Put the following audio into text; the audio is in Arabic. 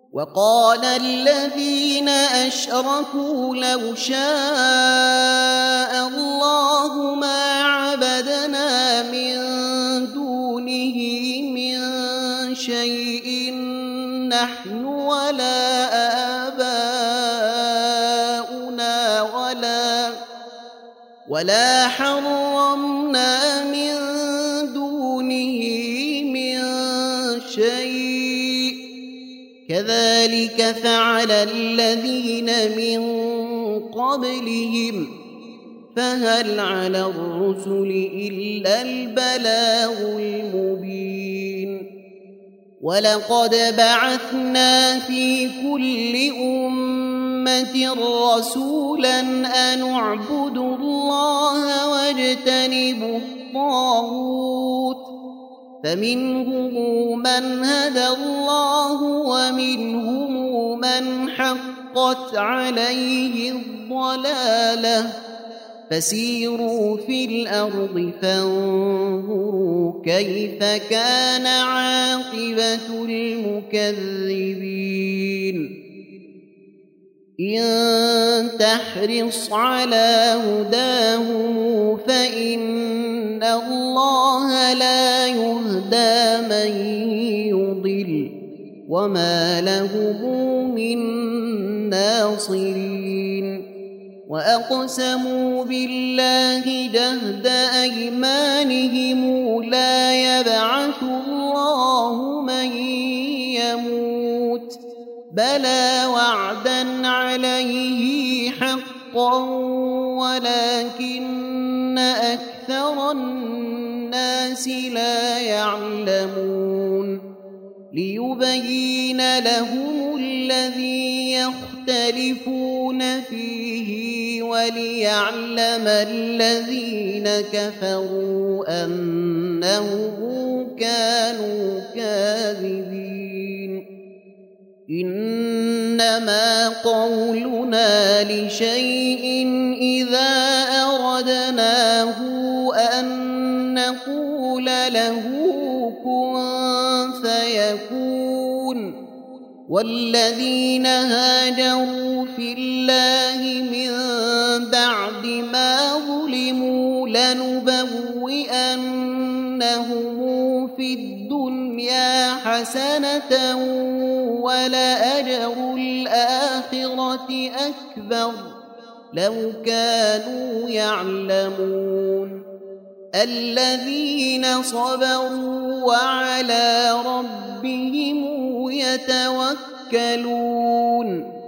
وقال الذين أشركوا لو شاء الله ما عبدنا من دونه من شيء نحن ولا آباؤنا ولا حرمنا من دونه من شيء كذلك فعل الذين من قبلهم فهل على الرسل إلا البلاغ المبين ولقد بعثنا في كل أمة رسولا أن اعبدوا الله واجتنبوا الطاغوت فمنهم من هدى الله ومنهم من حقت عليه الضلالة فسيروا في الأرض فانظروا كيف كان عاقبة المكذبين إن تحرص على هداهم فإن الله لا يهدى من يضل وما لهم من ناصرين وأقسموا بالله جهد أيمانهم لا يبعث الله من يموت بلى وعدا عليه حقا ولكن أكثر الناس لا يعلمون ليبين لهم الذي يختلفون فيه وليعلم الذين كفروا أنهم كانوا كاذبين إنما قولنا لشيء إذا أردناه أن نقول له كن فيكون والذين هاجروا في الله من بعد ما ظلموا لنبوئنهم في الدنيا حسنة ولأجر الآخرة أكبر لو كانوا يعلمون الذين صبروا وعلى ربهم يتوكلون